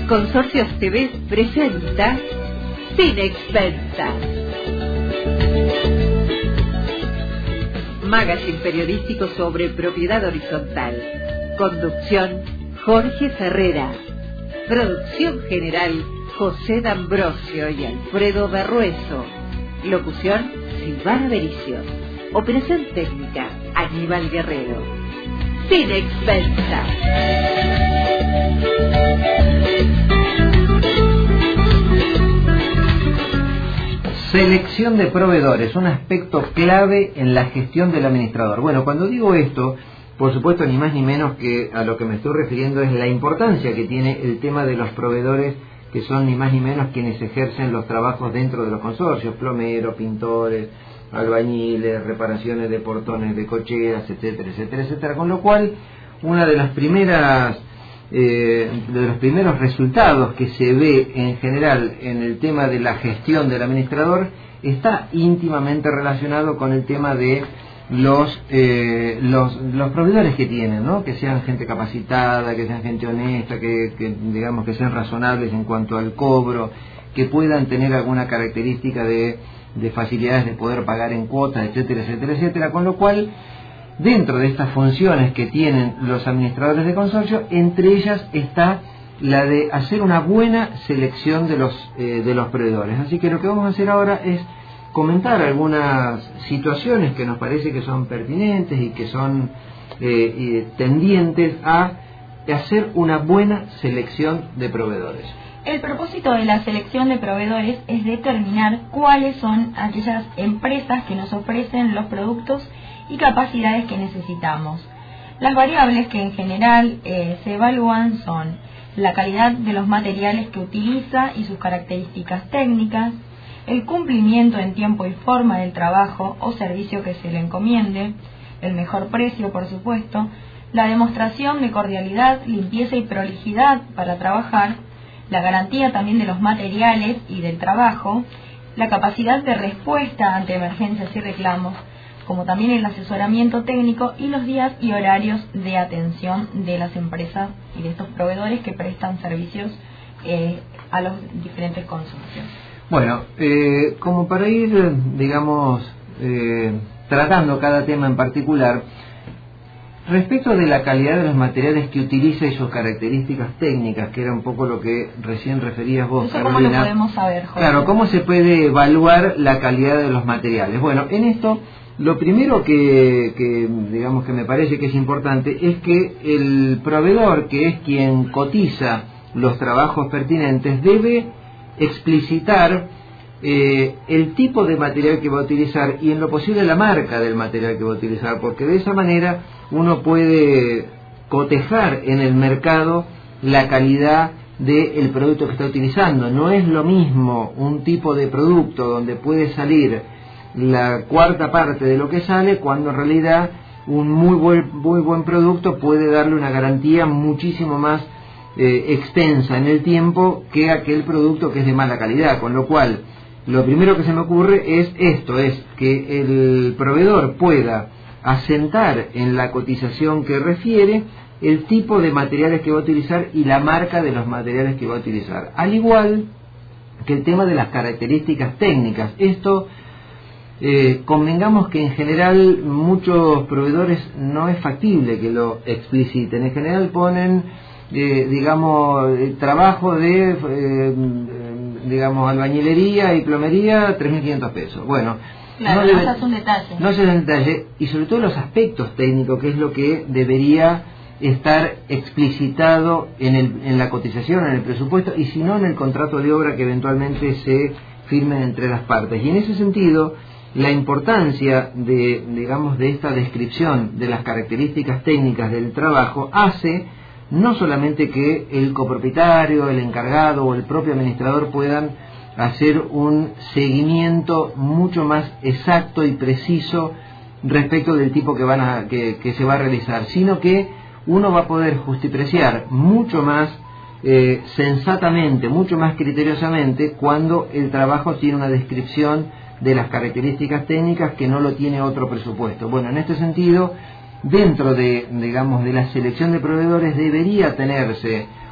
Consorcios TV presenta Sin Expensas. Magazine periodístico sobre propiedad horizontal. Conducción Jorge Ferrera. Producción general José D'Ambrosio y Alfredo Berrueso. Locución Silvana Bericio. Operación técnica Aníbal Guerrero. Sin Expensas. Selección de proveedores, un aspecto clave en la gestión del administrador. Bueno, cuando digo esto, por supuesto, ni más ni menos que a lo que me estoy refiriendo es la importancia que tiene el tema de los proveedores, que son ni más ni menos quienes ejercen los trabajos dentro de los consorcios: plomeros, pintores, albañiles, reparaciones de portones de cocheras, etcétera, etcétera, etcétera. Con lo cual, una de los primeros resultados que se ve en general en el tema de la gestión del administrador está íntimamente relacionado con el tema de los proveedores que tienen, ¿no? Que sean gente capacitada, que sean gente honesta, que digamos que sean razonables en cuanto al cobro, que puedan tener alguna característica de facilidades de poder pagar en cuotas, etcétera, etcétera, etcétera. Con lo cual, dentro de estas funciones que tienen los administradores de consorcio, entre ellas está la de hacer una buena selección de los proveedores. Así que lo que vamos a hacer ahora es comentar algunas situaciones que nos parece que son pertinentes y que son tendientes a hacer una buena selección de proveedores. El propósito de la selección de proveedores es determinar cuáles son aquellas empresas que nos ofrecen los productos y capacidades que necesitamos. Las variables que en general se evalúan son la calidad de los materiales que utiliza y sus características técnicas, el cumplimiento en tiempo y forma del trabajo o servicio que se le encomiende, el mejor precio, por supuesto, la demostración de cordialidad, limpieza y prolijidad para trabajar, la garantía también de los materiales y del trabajo, la capacidad de respuesta ante emergencias y reclamos, como también el asesoramiento técnico y los días y horarios de atención de las empresas y de estos proveedores que prestan servicios a los diferentes consorcios. Bueno, como para ir, digamos, tratando cada tema en particular, respecto de la calidad de los materiales que utiliza y sus características técnicas, que era un poco lo que recién referías vos, ¿Eso Carolina? cómo lo podemos saber, Jorge? Claro, ¿cómo se puede evaluar la calidad de los materiales? Bueno, en esto, lo primero que digamos que me parece que es importante es que el proveedor, que es quien cotiza los trabajos pertinentes, debe explicitar el tipo de material que va a utilizar y en lo posible la marca del material que va a utilizar, porque de esa manera uno puede cotejar en el mercado la calidad del producto que está utilizando. No es lo mismo un tipo de producto donde puede salir la cuarta parte de lo que sale, cuando en realidad un muy buen producto puede darle una garantía muchísimo más extensa en el tiempo que aquel producto que es de mala calidad. Con lo cual, lo primero que se me ocurre es esto, es que el proveedor pueda asentar en la cotización que refiere el tipo de materiales que va a utilizar y la marca de los materiales que va a utilizar, al igual que el tema de las características técnicas. Esto convengamos que en general muchos proveedores no es factible que lo expliciten. En general ponen trabajo de digamos albañilería y plomería, 3.500 pesos. Bueno, claro, no se hace un detalle. No se hace un detalle, y sobre todo los aspectos técnicos, que es lo que debería estar explicitado en la cotización, en el presupuesto, y si no en el contrato de obra que eventualmente se firmen entre las partes. Y en ese sentido, la importancia de esta descripción de las características técnicas del trabajo hace no solamente que el copropietario, el encargado o el propio administrador puedan hacer un seguimiento mucho más exacto y preciso respecto del tipo que se va a realizar, sino que uno va a poder justipreciar mucho más sensatamente, mucho más criteriosamente, cuando el trabajo tiene una descripción de las características técnicas que no lo tiene otro presupuesto. Bueno, en este sentido, dentro de la selección de proveedores debería tenerse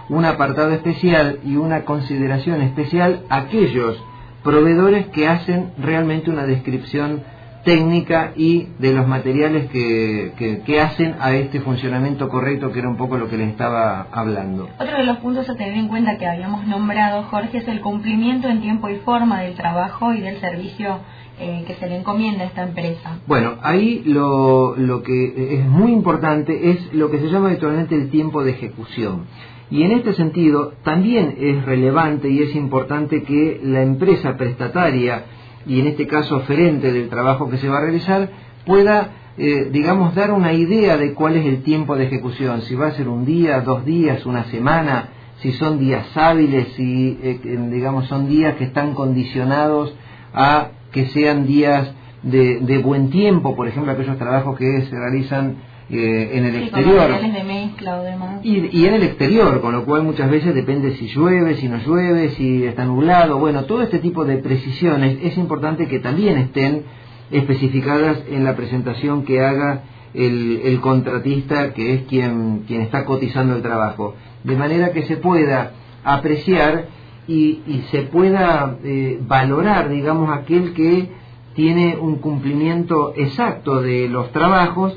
un apartado especial y una consideración especial a aquellos proveedores que hacen realmente una descripción técnica y de los materiales que hacen a este funcionamiento correcto, que era un poco lo que les estaba hablando. Otro de los puntos a tener en cuenta que habíamos nombrado, Jorge, es el cumplimiento en tiempo y forma del trabajo y del servicio que se le encomienda a esta empresa. Bueno, ahí lo que es muy importante es lo que se llama habitualmente el tiempo de ejecución. Y en este sentido también es relevante y es importante que la empresa prestataria, y en este caso oferente del trabajo que se va a realizar, pueda, digamos, dar una idea de cuál es el tiempo de ejecución, si va a ser un día, 2 días, una semana, si son días hábiles, si, digamos, son días que están condicionados a que sean días de buen tiempo, por ejemplo, aquellos trabajos que se realizan en el exterior. Con de mezcla o demás. Y en el exterior, con lo cual muchas veces depende si llueve, si no llueve, si está nublado. Bueno, todo este tipo de precisiones es importante que también estén especificadas en la presentación que haga el contratista, que es quien está cotizando el trabajo, de manera que se pueda apreciar y se pueda valorar, digamos, aquel que tiene un cumplimiento exacto de los trabajos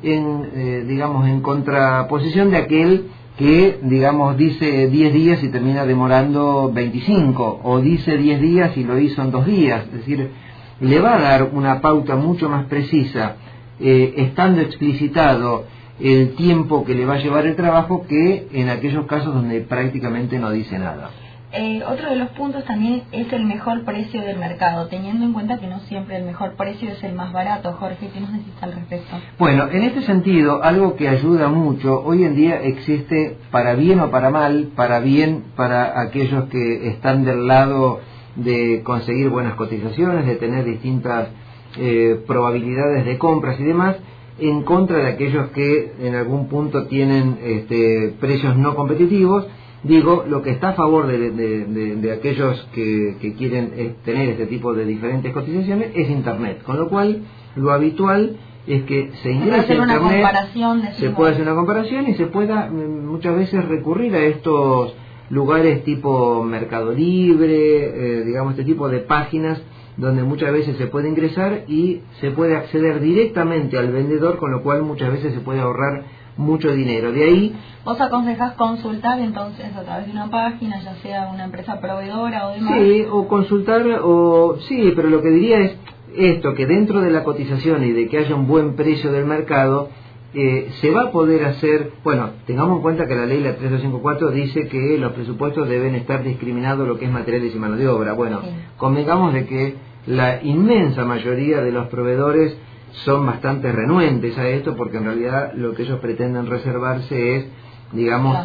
digamos, en contraposición de aquel que, digamos, dice 10 días y termina demorando 25, o dice 10 días y lo hizo en 2 días. Es decir, le va a dar una pauta mucho más precisa, estando explicitado el tiempo que le va a llevar el trabajo, que en aquellos casos donde prácticamente no dice nada. Otro de los puntos también es el mejor precio del mercado, teniendo en cuenta que no siempre el mejor precio es el más barato. Jorge, ¿qué nos decís al respecto? Bueno, en este sentido, algo que ayuda mucho, hoy en día existe, para bien o para mal, para bien para aquellos que están del lado de conseguir buenas cotizaciones, de tener distintas probabilidades de compras y demás, en contra de aquellos que en algún punto tienen precios no competitivos. Digo, lo que está a favor de aquellos que quieren tener este tipo de diferentes cotizaciones es Internet, con lo cual lo habitual es que se ingrese a Internet, se puede hacer una comparación y se pueda muchas veces recurrir a estos lugares tipo Mercado Libre, digamos, este tipo de páginas donde muchas veces se puede ingresar y se puede acceder directamente al vendedor, con lo cual muchas veces se puede ahorrar mucho dinero. De ahí, ¿vos aconsejás consultar entonces a través de una página, ya sea una empresa proveedora o demás? Sí, o consultar, sí, pero lo que diría es esto, que dentro de la cotización y de que haya un buen precio del mercado, se va a poder hacer, bueno, tengamos en cuenta que la ley, la 3254, dice que los presupuestos deben estar discriminados lo que es materiales y mano de obra. Bueno, sí, convengamos de que la inmensa mayoría de los proveedores son bastante renuentes a esto, porque en realidad lo que ellos pretenden reservarse es, digamos,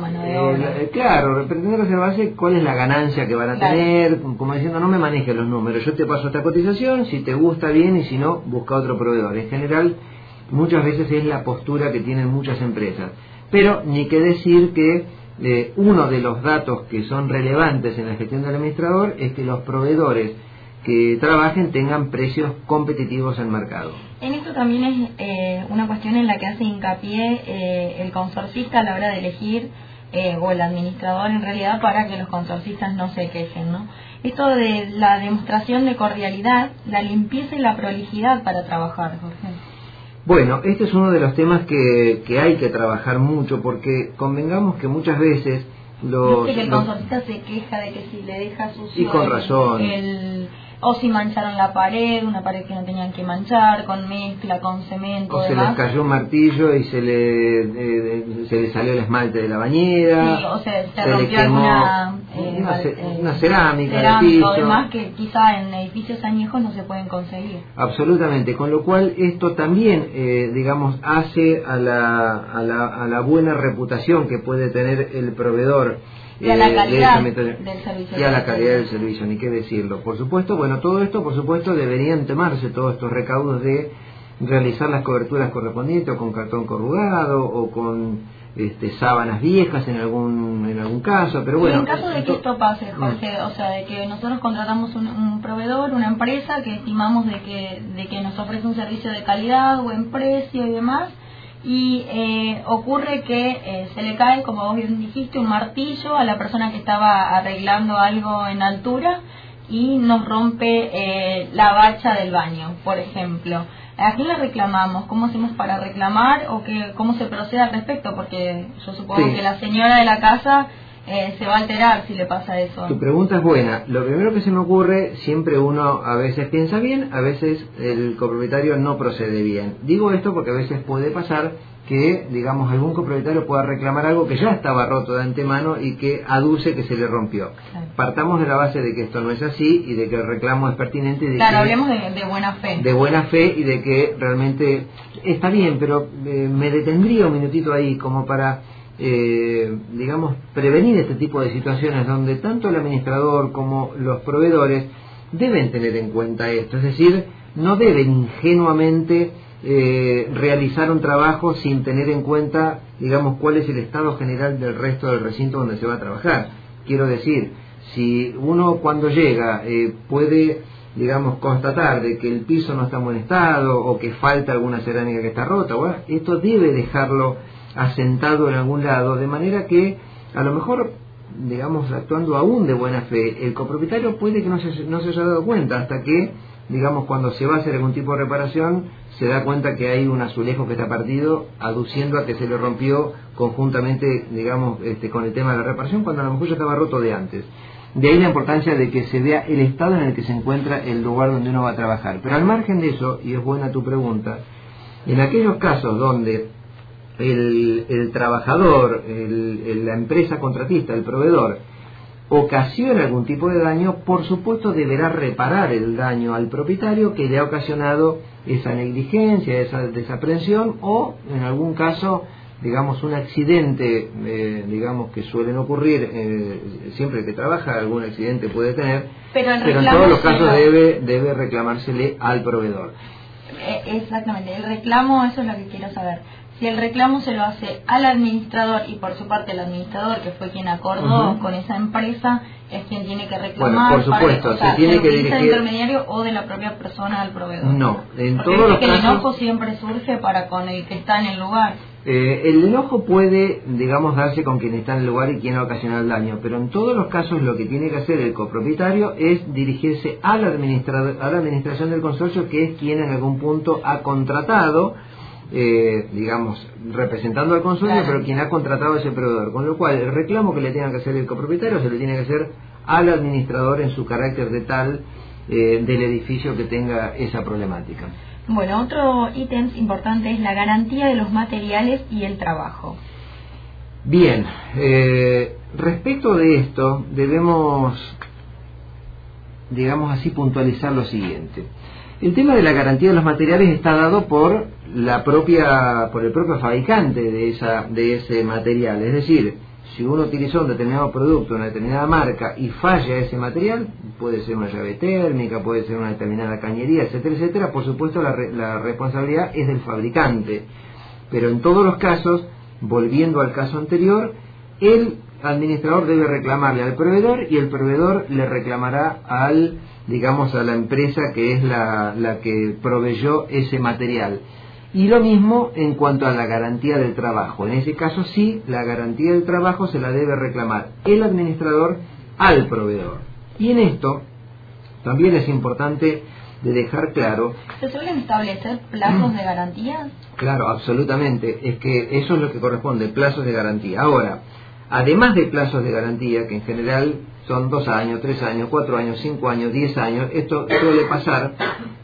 claro, pretenden reservarse cuál es la ganancia que van a tener, como diciendo, no me manejes los números, yo te paso esta cotización, si te gusta bien y si no, busca otro proveedor. En general, muchas veces es la postura que tienen muchas empresas, pero ni que decir que uno de los datos que son relevantes en la gestión del administrador es que los proveedores que trabajen tengan precios competitivos en el mercado. En esto también es una cuestión en la que hace hincapié el consorcista a la hora de elegir, o el administrador en realidad, para que los consorcistas no se quejen, ¿no? Esto de la demostración de cordialidad, la limpieza y la prolijidad para trabajar, Jorge. Bueno, este es uno de los temas que hay que trabajar mucho, porque convengamos que muchas veces el consorcista se queja de que si le deja sucio, y con razón, o si mancharon la pared, una pared que no tenían que manchar, con mezcla, con cemento, o se les cayó un martillo y se le salió el esmalte de la bañera, sí, o se rompió alguna una cerámica del piso, además que quizá en edificios añejos no se pueden conseguir. Absolutamente, con lo cual esto también, digamos, hace a la buena reputación que puede tener el proveedor, y a la calidad del servicio. Y a la calidad del servicio, ni qué decirlo. Por supuesto, bueno, todo esto, por supuesto, deberían tomarse todos estos recaudos de realizar las coberturas correspondientes, o con cartón corrugado, o con sábanas viejas en algún caso, pero bueno. Y en caso de que esto pase, Jorge, o sea, de que nosotros contratamos un proveedor, una empresa que estimamos de que nos ofrece un servicio de calidad, buen precio y demás, y ocurre que se le cae, como vos bien dijiste, un martillo a la persona que estaba arreglando algo en altura y nos rompe la bacha del baño, por ejemplo. ¿A quién le reclamamos? ¿Cómo hacemos para reclamar o cómo se procede al respecto? Porque yo supongo que la señora de la casa se va a alterar si le pasa eso. Tu pregunta es buena. Lo primero que se me ocurre, siempre uno a veces piensa bien, a veces el copropietario no procede bien. Digo esto porque a veces puede pasar que, digamos, algún copropietario pueda reclamar algo que ya estaba roto de antemano y que aduce que se le rompió. Claro. Partamos de la base de que esto no es así y de que el reclamo es pertinente. Y de claro, hablemos de buena fe. De buena fe y de que realmente está bien, pero me detendría un minutito ahí como para, digamos, prevenir este tipo de situaciones donde tanto el administrador como los proveedores deben tener en cuenta esto. Es decir, no deben ingenuamente realizar un trabajo sin tener en cuenta, digamos, cuál es el estado general del resto del recinto donde se va a trabajar. Quiero decir, si uno cuando llega puede, digamos, constatar de que el piso no está en buen estado o que falta alguna cerámica que está rota, bueno, esto debe dejarlo asentado en algún lado, de manera que a lo mejor, digamos, actuando aún de buena fe, el copropietario puede que no se haya dado cuenta hasta que, digamos, cuando se va a hacer algún tipo de reparación, se da cuenta que hay un azulejo que está partido, aduciendo a que se le rompió conjuntamente, digamos, con el tema de la reparación, cuando a lo mejor ya estaba roto de antes. De ahí la importancia de que se vea el estado en el que se encuentra el lugar donde uno va a trabajar. Pero al margen de eso, y es buena tu pregunta, en aquellos casos donde el trabajador, la empresa contratista, el proveedor, ocasiona algún tipo de daño, por supuesto deberá reparar el daño al propietario que le ha ocasionado esa negligencia, esa desaprensión o, en algún caso, digamos, un accidente, digamos, que suelen ocurrir, siempre que trabaja, algún accidente puede tener, pero en todos los casos debe reclamársele al proveedor. Exactamente, el reclamo, eso es lo que quiero saber. Si el reclamo se lo hace al administrador y por su parte el administrador, que fue quien acordó con esa empresa, es quien tiene que reclamar. Bueno, por supuesto, se tiene que dirigir al intermediario o de la propia persona al proveedor. No, en porque todos los que casos el enojo siempre surge para con el que está en el lugar. El enojo puede, digamos, darse con quien está en el lugar y quien ha ocasionado el daño, pero en todos los casos lo que tiene que hacer el copropietario es dirigirse a la administración del consorcio, que es quien en algún punto ha contratado, digamos, representando al consorcio, claro, pero quien ha contratado a ese proveedor, con lo cual el reclamo que le tenga que hacer el copropietario se le tiene que hacer al administrador en su carácter de tal del edificio que tenga esa problemática. Bueno, otro ítem importante es la garantía de los materiales y el trabajo. Bien, respecto de esto debemos, digamos así, puntualizar lo siguiente. El tema de la garantía de los materiales está dado por el propio fabricante de ese material. Es decir, si uno utilizó un determinado producto, una determinada marca y falla ese material, puede ser una llave térmica, puede ser una determinada cañería, etcétera, etcétera, por supuesto la responsabilidad es del fabricante. Pero en todos los casos, volviendo al caso anterior, el administrador debe reclamarle al proveedor y el proveedor le reclamará a la empresa que es la que proveyó ese material. Y lo mismo en cuanto a la garantía del trabajo. En ese caso sí, la garantía del trabajo se la debe reclamar el administrador al proveedor. Y en esto también es importante de dejar claro... ¿Se suelen establecer plazos de garantía? Claro, absolutamente. Es que eso es lo que corresponde, plazos de garantía. Ahora, además de plazos de garantía, que en general son 2 años, 3 años, 4 años, 5 años, 10 años, esto suele pasar,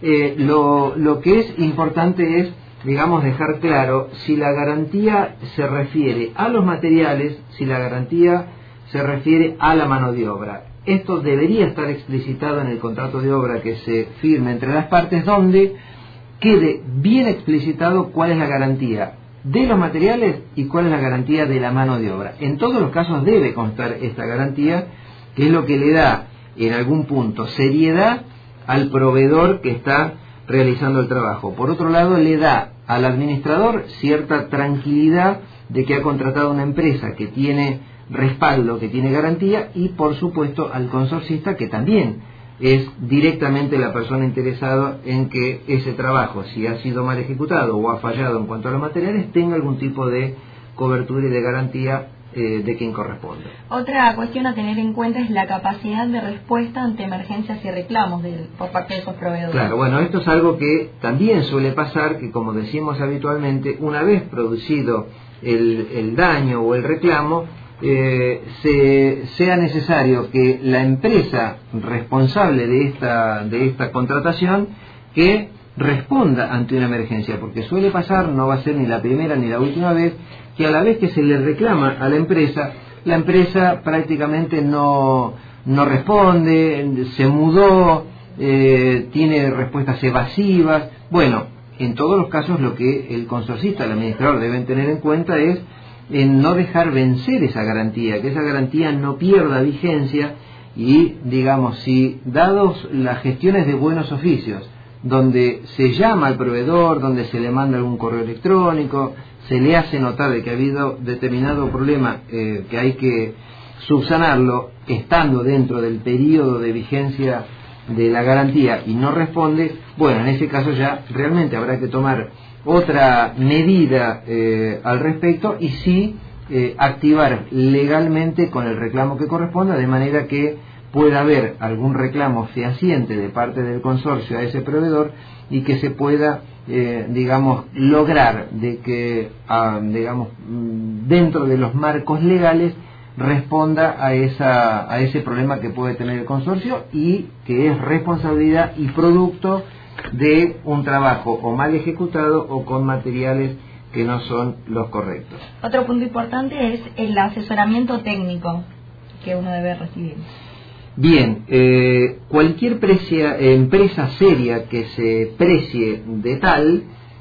lo que es importante es, digamos, dejar claro si la garantía se refiere a los materiales, si la garantía se refiere a la mano de obra. Esto debería estar explicitado en el contrato de obra que se firme entre las partes, donde quede bien explicitado cuál es la garantía de los materiales y cuál es la garantía de la mano de obra. En todos los casos debe constar esta garantía, que es lo que le da en algún punto seriedad al proveedor que está realizando el trabajo. Por otro lado, le da al administrador cierta tranquilidad de que ha contratado una empresa que tiene respaldo, que tiene garantía, y por supuesto al consorcista, que también es directamente la persona interesada en que ese trabajo, si ha sido mal ejecutado o ha fallado en cuanto a los materiales, tenga algún tipo de cobertura y de garantía de quien corresponde. Otra cuestión a tener en cuenta es la capacidad de respuesta ante emergencias y reclamos por parte de esos proveedores. Claro, bueno, esto es algo que también suele pasar, que como decimos habitualmente, una vez producido el daño o el reclamo, sea necesario que la empresa responsable de esta contratación que responda ante una emergencia, porque suele pasar, no va a ser ni la primera ni la última vez, que a la vez que se le reclama a la empresa prácticamente no responde, se mudó, tiene respuestas evasivas. Bueno, en todos los casos lo que el consorcista, el administrador deben tener en cuenta es en no dejar vencer esa garantía, que esa garantía no pierda vigencia y, digamos, si dados las gestiones de buenos oficios, donde se llama al proveedor, donde se le manda algún correo electrónico, se le hace notar de que ha habido determinado problema que hay que subsanarlo, estando dentro del periodo de vigencia de la garantía y no responde, bueno, en ese caso ya realmente habrá que tomar otra medida al respecto y sí activar legalmente con el reclamo que corresponda, de manera que pueda haber algún reclamo fehaciente de parte del consorcio a ese proveedor y que se pueda, digamos, lograr de que, digamos, dentro de los marcos legales responda a ese problema que puede tener el consorcio y que es responsabilidad y producto de un trabajo o mal ejecutado o con materiales que no son los correctos. Otro punto importante es el asesoramiento técnico que uno debe recibir. Bien, cualquier empresa seria que se precie de tal,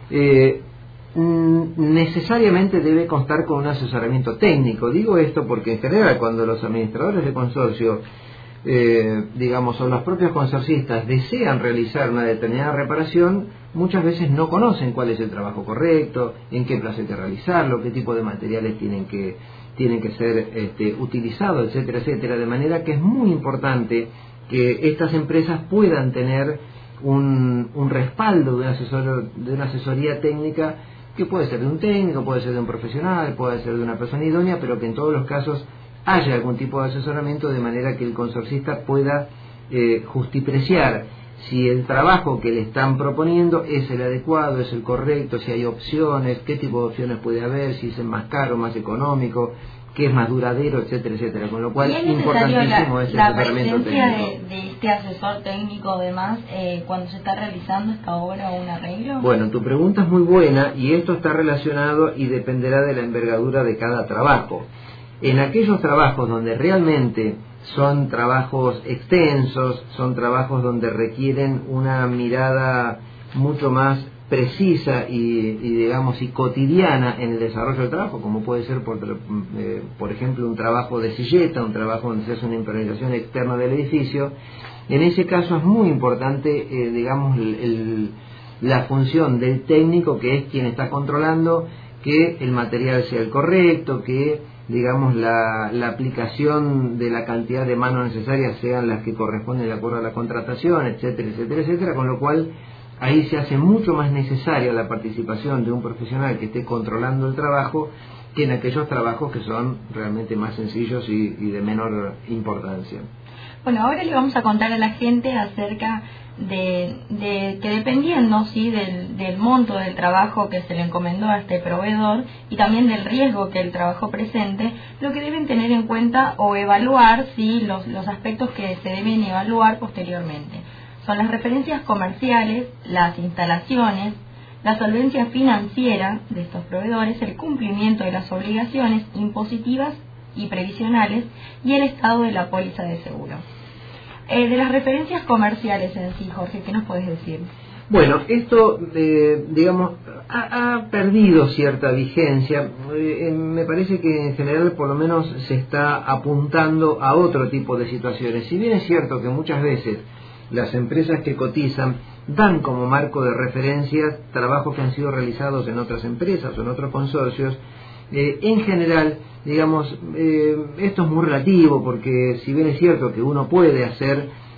necesariamente debe contar con un asesoramiento técnico. Digo esto porque en general cuando los administradores de consorcio, digamos, o los propios consorcistas desean realizar una determinada reparación, muchas veces no conocen cuál es el trabajo correcto, en qué plazo hay que realizarlo, qué tipo de materiales tienen que ser utilizados, etcétera, etcétera, de manera que es muy importante que estas empresas puedan tener un respaldo de una asesoría técnica que puede ser de un técnico, puede ser de un profesional, puede ser de una persona idónea, pero que en todos los casos haya algún tipo de asesoramiento de manera que el consorcista pueda justipreciar si el trabajo que le están proponiendo es el adecuado, es el correcto, si hay opciones, qué tipo de opciones puede haber, si es más caro, más económico, qué es más duradero, etcétera, etcétera. Con lo cual, importantísimo es el asesoramiento técnico. ¿La presencia de este asesor técnico, además, cuando se está realizando esta obra o un arreglo? Bueno, tu pregunta es muy buena y esto está relacionado y dependerá de la envergadura de cada trabajo. En aquellos trabajos donde realmente son trabajos extensos, son trabajos donde requieren una mirada mucho más precisa y digamos y cotidiana en el desarrollo del trabajo, como puede ser por ejemplo un trabajo de silleta, un trabajo donde se hace una impermeabilización externa del edificio. En ese caso es muy importante, digamos, la función del técnico, que es quien está controlando que el material sea el correcto, que digamos la aplicación de la cantidad de manos necesarias sean las que corresponden de acuerdo a la contratación, etcétera, etcétera, etcétera, con lo cual ahí se hace mucho más necesaria la participación de un profesional que esté controlando el trabajo que en aquellos trabajos que son realmente más sencillos y de menor importancia. Bueno, ahora le vamos a contar a la gente acerca de que dependiendo del monto del trabajo que se le encomendó a este proveedor y también del riesgo que el trabajo presente, lo que deben tener en cuenta o evaluar los aspectos que se deben evaluar posteriormente. Son las referencias comerciales, las instalaciones, la solvencia financiera de estos proveedores, el cumplimiento de las obligaciones impositivas y previsionales y el estado de la póliza de seguro. De las referencias comerciales en sí, Jorge, ¿qué nos puedes decir? Bueno, esto, digamos, ha perdido cierta vigencia. Me parece que en general, por lo menos, se está apuntando a otro tipo de situaciones. Si bien es cierto que muchas veces las empresas que cotizan dan como marco de referencias trabajos que han sido realizados en otras empresas o en otros consorcios, en general, digamos, esto es muy relativo, porque si bien es cierto que uno puede hacer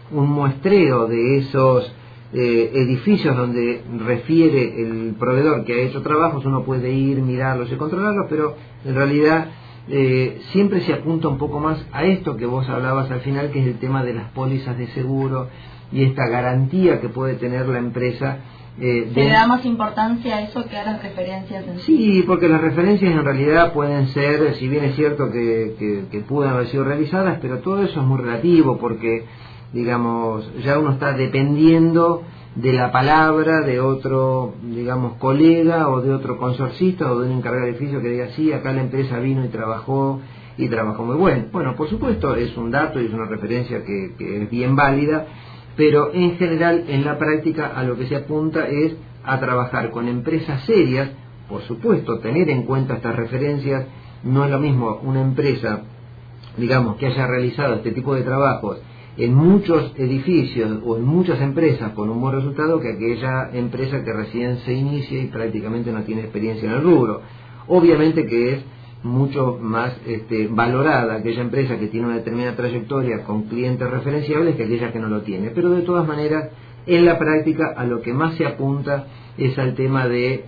un muestreo de esos edificios donde refiere el proveedor que ha hecho trabajos, uno puede ir, mirarlos y controlarlos, pero en realidad siempre se apunta un poco más a esto que vos hablabas al final, que es el tema de las pólizas de seguro y esta garantía que puede tener la empresa. ¿Se le da más importancia a eso que a las referencias en sí? Sí, porque las referencias en realidad pueden ser, si bien es cierto que pueden haber sido realizadas, pero todo eso es muy relativo, porque digamos, ya uno está dependiendo de la palabra de otro, digamos, colega o de otro consorcista o de un encargado de edificio que diga, sí, acá la empresa vino y trabajó muy bueno. Bueno, por supuesto es un dato y es una referencia que es bien válida, pero en general en la práctica a lo que se apunta es a trabajar con empresas serias. Por supuesto, tener en cuenta estas referencias. No es lo mismo una empresa, digamos, que haya realizado este tipo de trabajos en muchos edificios o en muchas empresas con un buen resultado que aquella empresa que recién se inicia y prácticamente no tiene experiencia en el rubro. Obviamente que es mucho más valorada aquella empresa que tiene una determinada trayectoria con clientes referenciables que aquella que no lo tiene, pero de todas maneras en la práctica a lo que más se apunta es al tema de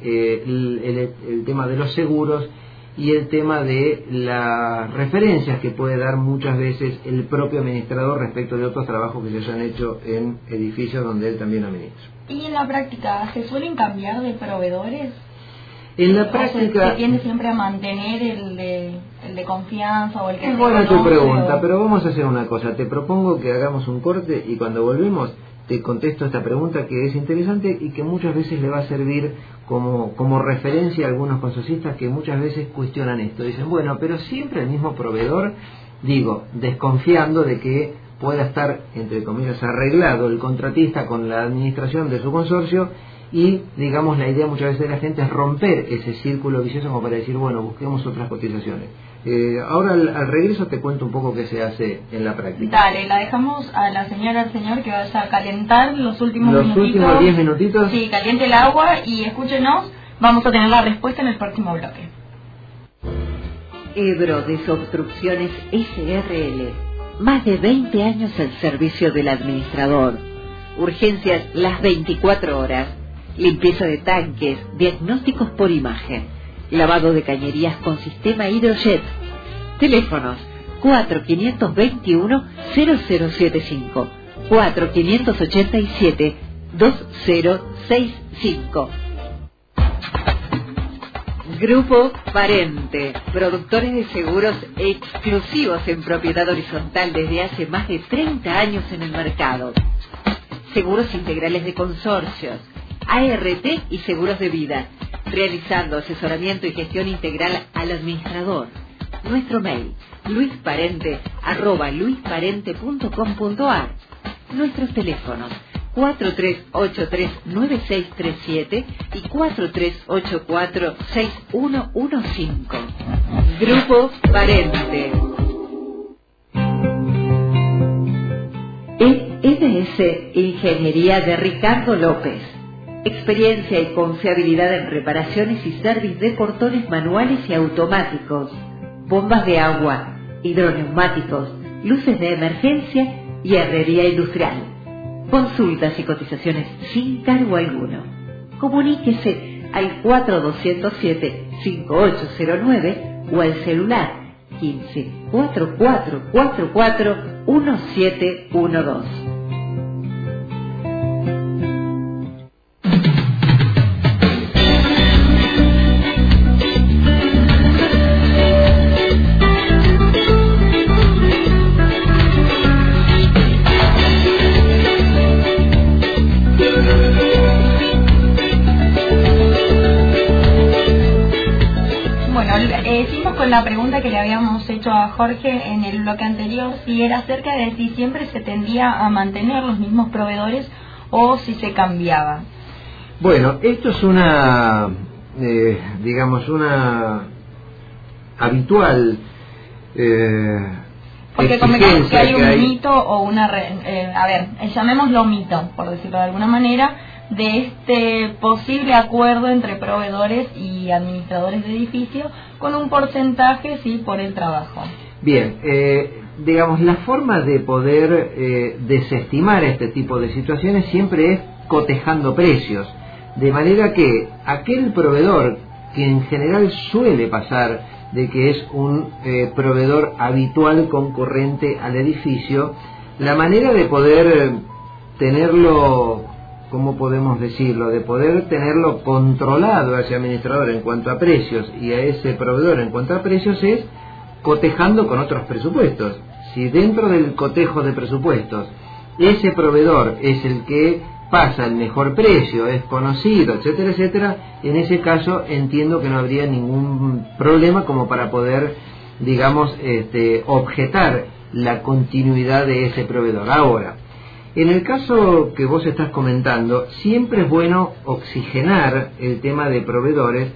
el tema de los seguros y el tema de las referencias que puede dar muchas veces el propio administrador respecto de otros trabajos que se hayan hecho en edificios donde él también administra. ¿Y en la práctica se suelen cambiar de proveedores? En la práctica ¿Se tiende siempre a mantener el de confianza o el que se es buena conoce, tu pregunta, o... pero vamos a hacer una cosa. Te propongo que hagamos un corte y cuando volvemos te contesto esta pregunta que es interesante y que muchas veces le va a servir como referencia a algunos consorcistas que muchas veces cuestionan esto. Dicen, bueno, pero siempre el mismo proveedor, digo, desconfiando de que pueda estar, entre comillas, arreglado el contratista con la administración de su consorcio. Y, digamos, la idea muchas veces de la gente es romper ese círculo vicioso como para decir, bueno, busquemos otras cotizaciones. Ahora al regreso te cuento un poco qué se hace en la práctica. Dale, la dejamos a la señora, al señor que vaya a calentar los últimos minutitos. Los últimos 10 minutitos. Sí, caliente el agua y escúchenos, vamos a tener la respuesta en el próximo bloque. Ebro Desobstrucciones SRL. Más de 20 años al servicio del administrador. Urgencias las 24 horas. Limpieza de tanques, diagnósticos por imagen, lavado de cañerías con sistema Hydrojet. Teléfonos 4521-0075, 4587-2065. Grupo Parente, productores de seguros exclusivos en propiedad horizontal desde hace más de 30 años en el mercado. Seguros integrales de consorcios, ART y seguros de vida, realizando asesoramiento y gestión integral al administrador. Nuestro mail, luisparente@luisparente.com.ar. Nuestros teléfonos, 4383-9637 y 4384-6115. Grupo Parente. EMS Ingeniería de Ricardo López. Experiencia y confiabilidad en reparaciones y service de portones manuales y automáticos, bombas de agua, hidroneumáticos, luces de emergencia y herrería industrial. Consultas y cotizaciones sin cargo alguno. Comuníquese al 4207-5809 o al celular 15 4444 1712. La pregunta que le habíamos hecho a Jorge en el bloque anterior, si era acerca de si siempre se tendía a mantener los mismos proveedores o si se cambiaba. Bueno, esto es una, digamos, una habitual porque convengamos que hay un mito o una, llamémoslo mito, por decirlo de alguna manera, de este posible acuerdo entre proveedores y administradores de edificios con un porcentaje, sí, por el trabajo. Bien, digamos, la forma de poder desestimar este tipo de situaciones siempre es cotejando precios, de manera que aquel proveedor que en general suele pasar de que es un proveedor habitual concurrente al edificio, la manera de poder tenerlo, ¿cómo podemos decirlo?, de poder tenerlo controlado a ese administrador en cuanto a precios y a ese proveedor en cuanto a precios es cotejando con otros presupuestos. Si dentro del cotejo de presupuestos ese proveedor es el que pasa el mejor precio, es conocido, etcétera, etcétera, en ese caso entiendo que no habría ningún problema como para poder, digamos, objetar la continuidad de ese proveedor. Ahora, en el caso que vos estás comentando, siempre es bueno oxigenar el tema de proveedores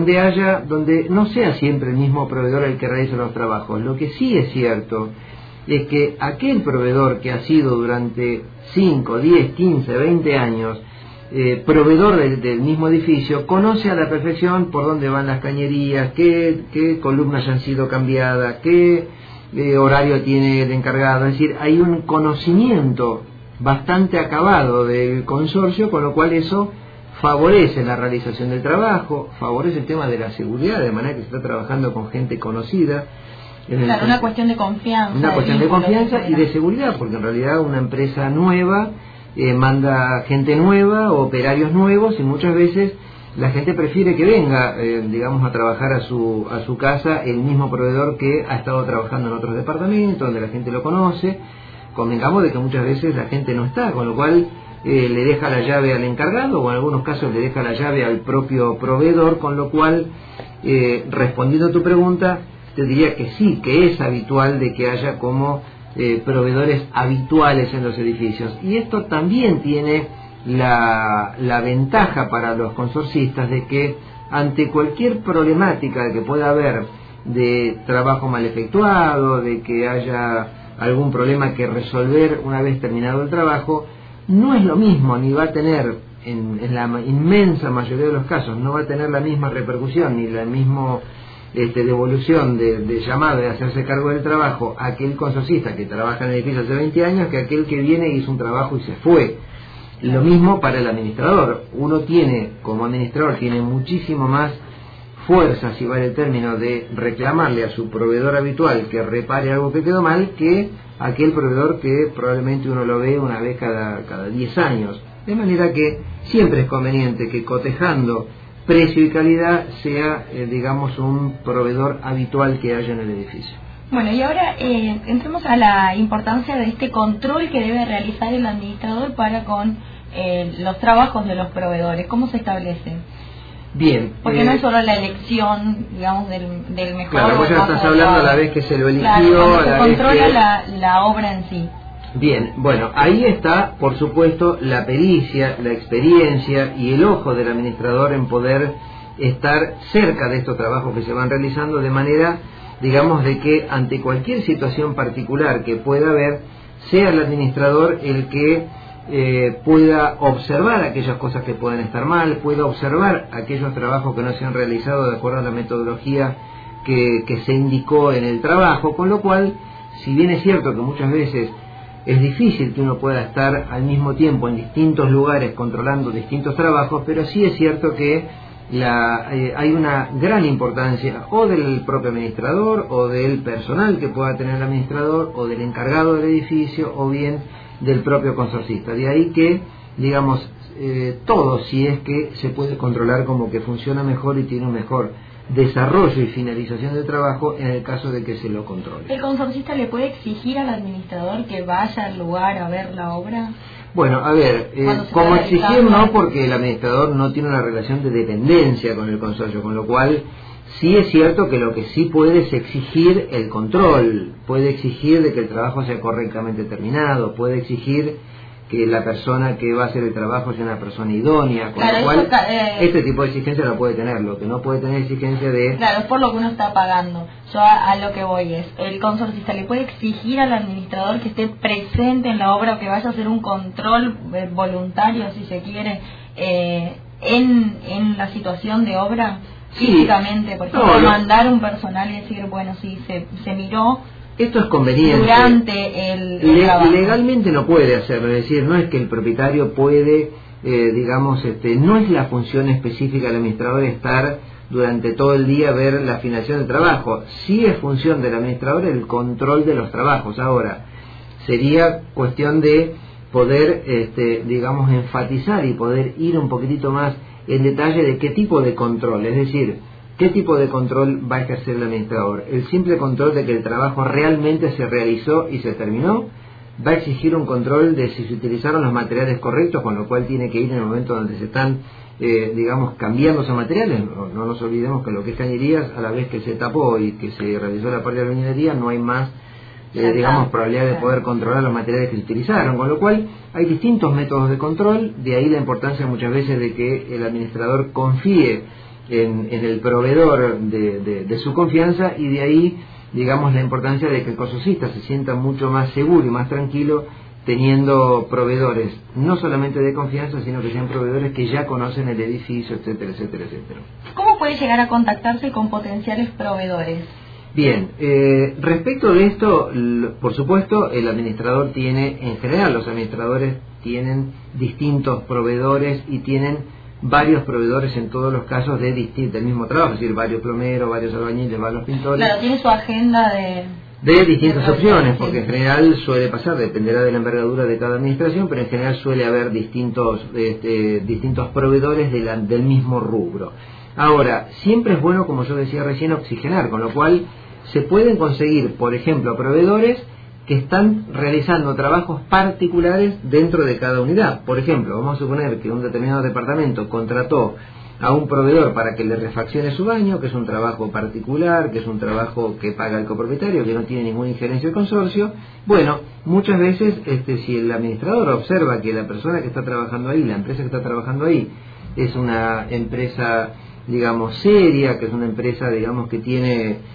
donde no sea siempre el mismo proveedor el que realiza los trabajos. Lo que sí es cierto es que aquel proveedor que ha sido durante 5, 10, 15, 20 años proveedor del mismo edificio, conoce a la perfección por dónde van las cañerías, qué columnas ya han sido cambiadas, qué horario tiene el encargado. Es decir, hay un conocimiento bastante acabado del consorcio, con lo cual eso favorece la realización del trabajo, favorece el tema de la seguridad, de manera que se está trabajando con gente conocida. Claro, una cuestión de confianza. Una cuestión de confianza y de seguridad, porque en realidad una empresa nueva manda gente nueva, operarios nuevos, y muchas veces la gente prefiere que venga, digamos, a trabajar a su casa el mismo proveedor que ha estado trabajando en otros departamentos, donde la gente lo conoce. Convengamos de que muchas veces la gente no está, con lo cual le deja la llave al encargado, o en algunos casos le deja la llave al propio proveedor, con lo cual, respondiendo a tu pregunta, te diría que sí, que es habitual de que haya como proveedores habituales en los edificios. Y esto también tiene la ventaja para los consorcistas de que ante cualquier problemática que pueda haber de trabajo mal efectuado, de que haya algún problema que resolver una vez terminado el trabajo, no es lo mismo, ni va a tener, en la inmensa mayoría de los casos, no va a tener la misma repercusión, ni la misma devolución de llamado de hacerse cargo del trabajo aquel consorcista que trabaja en el edificio hace 20 años que aquel que viene y hizo un trabajo y se fue. Lo mismo para el administrador. Uno tiene, como administrador, tiene muchísimo más fuerza, si vale el término, de reclamarle a su proveedor habitual que repare algo que quedó mal, que aquel proveedor que probablemente uno lo ve una vez cada 10 años. De manera que siempre es conveniente que cotejando precio y calidad sea, digamos, un proveedor habitual que haya en el edificio. Bueno, y ahora entremos a la importancia de este control que debe realizar el administrador para con los trabajos de los proveedores. ¿Cómo se establece? Bien. Porque no es solo la elección, digamos, del mejor. Claro, vos ya estás hablando a la vez que se lo eligió, claro, a la se controla vez que... la obra en sí. Bien, bueno, ahí está, por supuesto, la pericia, la experiencia y el ojo del administrador en poder estar cerca de estos trabajos que se van realizando, de manera, digamos, de que ante cualquier situación particular que pueda haber, sea el administrador el que pueda observar aquellas cosas que pueden estar mal, pueda observar aquellos trabajos que no se han realizado de acuerdo a la metodología que se indicó en el trabajo, con lo cual, si bien es cierto que muchas veces es difícil que uno pueda estar al mismo tiempo en distintos lugares controlando distintos trabajos, pero sí es cierto que hay una gran importancia o del propio administrador o del personal que pueda tener el administrador o del encargado del edificio o bien del propio consorcista. De ahí que, digamos, todo, si es que se puede controlar, como que funciona mejor y tiene un mejor desarrollo y finalización del trabajo en el caso de que se lo controle. ¿El consorcista le puede exigir al administrador que vaya al lugar a ver la obra? Bueno, a ver, como exigir no, porque el administrador no tiene una relación de dependencia con el consorcio, con lo cual sí es cierto que lo que sí puede es exigir el control, puede exigir de que el trabajo sea correctamente terminado, puede exigir que la persona que va a hacer el trabajo sea una persona idónea, con lo cual este tipo de exigencia lo puede tener. Lo que no puede tener exigencia de... Claro, es por lo que uno está pagando. Yo a lo que voy es, el consorcista le puede exigir al administrador que esté presente en la obra o que vaya a hacer un control voluntario, si se quiere, en la situación de obra, físicamente, por ejemplo, mandar un personal y decir, bueno, sí, se miró Esto es conveniente. Durante el trabajo. Legalmente no puede hacerlo, es decir, no es que el propietario puede, no es la función específica del administrador estar durante todo el día ver la afinación del trabajo. Sí es función del administrador el control de los trabajos. Ahora, sería cuestión de poder, enfatizar y poder ir un poquitito más en detalle de qué tipo de control, es decir, qué tipo de control va a ejercer el administrador. El simple control de que el trabajo realmente se realizó y se terminó, va a exigir un control de si se utilizaron los materiales correctos, con lo cual tiene que ir en el momento donde se están, cambiando esos materiales. No nos olvidemos que lo que es cañerías, a la vez que se tapó y que se realizó la parte de la albañilería, no hay más probabilidad de poder controlar los materiales que se utilizaron, con lo cual hay distintos métodos de control. De ahí la importancia muchas veces de que el administrador confíe en el proveedor de su confianza, y de ahí, la importancia de que el consorcista se sienta mucho más seguro y más tranquilo teniendo proveedores no solamente de confianza, sino que sean proveedores que ya conocen el edificio, etcétera, etcétera, etcétera. ¿Cómo puede llegar a contactarse con potenciales proveedores? Bien, respecto de esto, por supuesto, el administrador tiene, en general los administradores tienen distintos proveedores y tienen varios proveedores en todos los casos del mismo trabajo, es decir, varios plomeros, varios albañiles, varios pintores. Claro, tiene su agenda de distintas opciones, porque en general suele pasar, dependerá de la envergadura de cada administración, pero en general suele haber distintos proveedores del mismo rubro. Ahora, siempre es bueno, como yo decía recién, oxigenar, con lo cual se pueden conseguir, por ejemplo, proveedores que están realizando trabajos particulares dentro de cada unidad. Por ejemplo, vamos a suponer que un determinado departamento contrató a un proveedor para que le refaccione su baño, que es un trabajo particular, que es un trabajo que paga el copropietario, que no tiene ninguna injerencia del consorcio. Bueno, muchas veces, si el administrador observa que la persona que está trabajando ahí, la empresa que está trabajando ahí, es una empresa, seria, que es una empresa, que tiene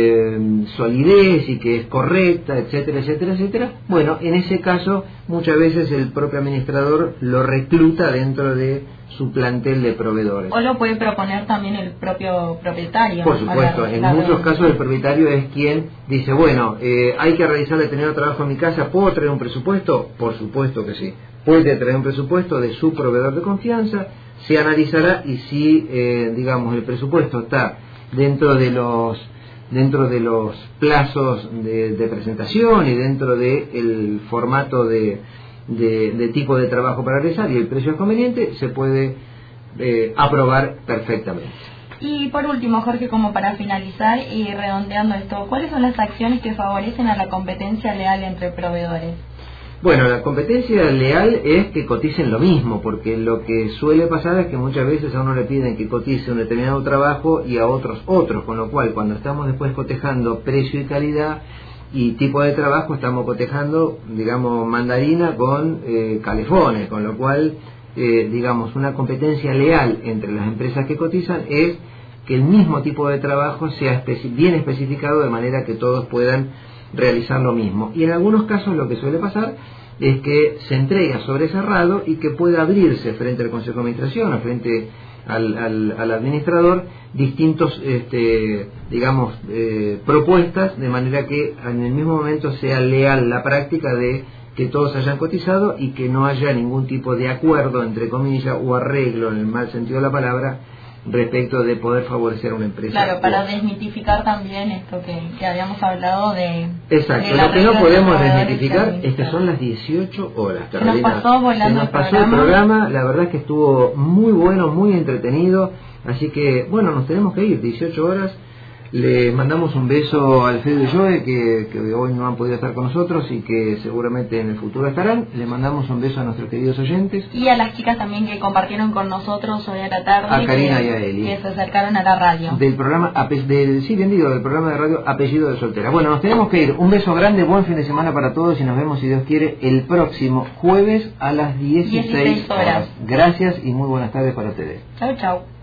solidez y que es correcta, etcétera, etcétera, etcétera. Bueno, en ese caso muchas veces el propio administrador lo recluta dentro de su plantel de proveedores. O lo puede proponer también el propio propietario. Por supuesto, en muchos casos el propietario es quien dice, bueno, hay que realizar determinado trabajo en mi casa, ¿puedo traer un presupuesto? Por supuesto que sí. Puede traer un presupuesto de su proveedor de confianza, se analizará, y si, el presupuesto está dentro de los plazos de presentación y dentro del formato de tipo de trabajo para realizar, y el precio es conveniente, se puede aprobar perfectamente. Y por último, Jorge, como para finalizar y redondeando esto, ¿cuáles son las acciones que favorecen a la competencia leal entre proveedores? Bueno, la competencia leal es que coticen lo mismo, porque lo que suele pasar es que muchas veces a uno le piden que cotice un determinado trabajo y a otros, con lo cual cuando estamos después cotejando precio y calidad y tipo de trabajo, estamos cotejando, mandarina con calefones, con lo cual, una competencia leal entre las empresas que cotizan es que el mismo tipo de trabajo sea bien especificado, de manera que todos puedan realizar lo mismo. Y en algunos casos lo que suele pasar es que se entrega sobre cerrado y que pueda abrirse frente al Consejo de Administración o frente al administrador distintos propuestas, de manera que en el mismo momento sea leal la práctica de que todos hayan cotizado y que no haya ningún tipo de acuerdo, entre comillas, o arreglo, en el mal sentido de la palabra, respecto de poder favorecer a una empresa. Claro, para desmitificar también esto que habíamos hablado de... Exacto, lo que no podemos desmitificar es que son las 18 horas. Se nos pasó volando el programa, la verdad es que estuvo muy bueno, muy entretenido, así que, bueno, nos tenemos que ir, 18 horas. Le mandamos un beso a Alfredo y Joe, que hoy no han podido estar con nosotros y que seguramente en el futuro estarán. Le mandamos un beso a nuestros queridos oyentes. Y a las chicas también que compartieron con nosotros hoy a la tarde. A Karina y a Eli. Que se acercaron a la radio. Del programa, del programa de radio Apellido de Soltera. Bueno, nos tenemos que ir. Un beso grande, buen fin de semana para todos y nos vemos, si Dios quiere, el próximo jueves a las 16 horas. Gracias y muy buenas tardes para ustedes. Chau, chau.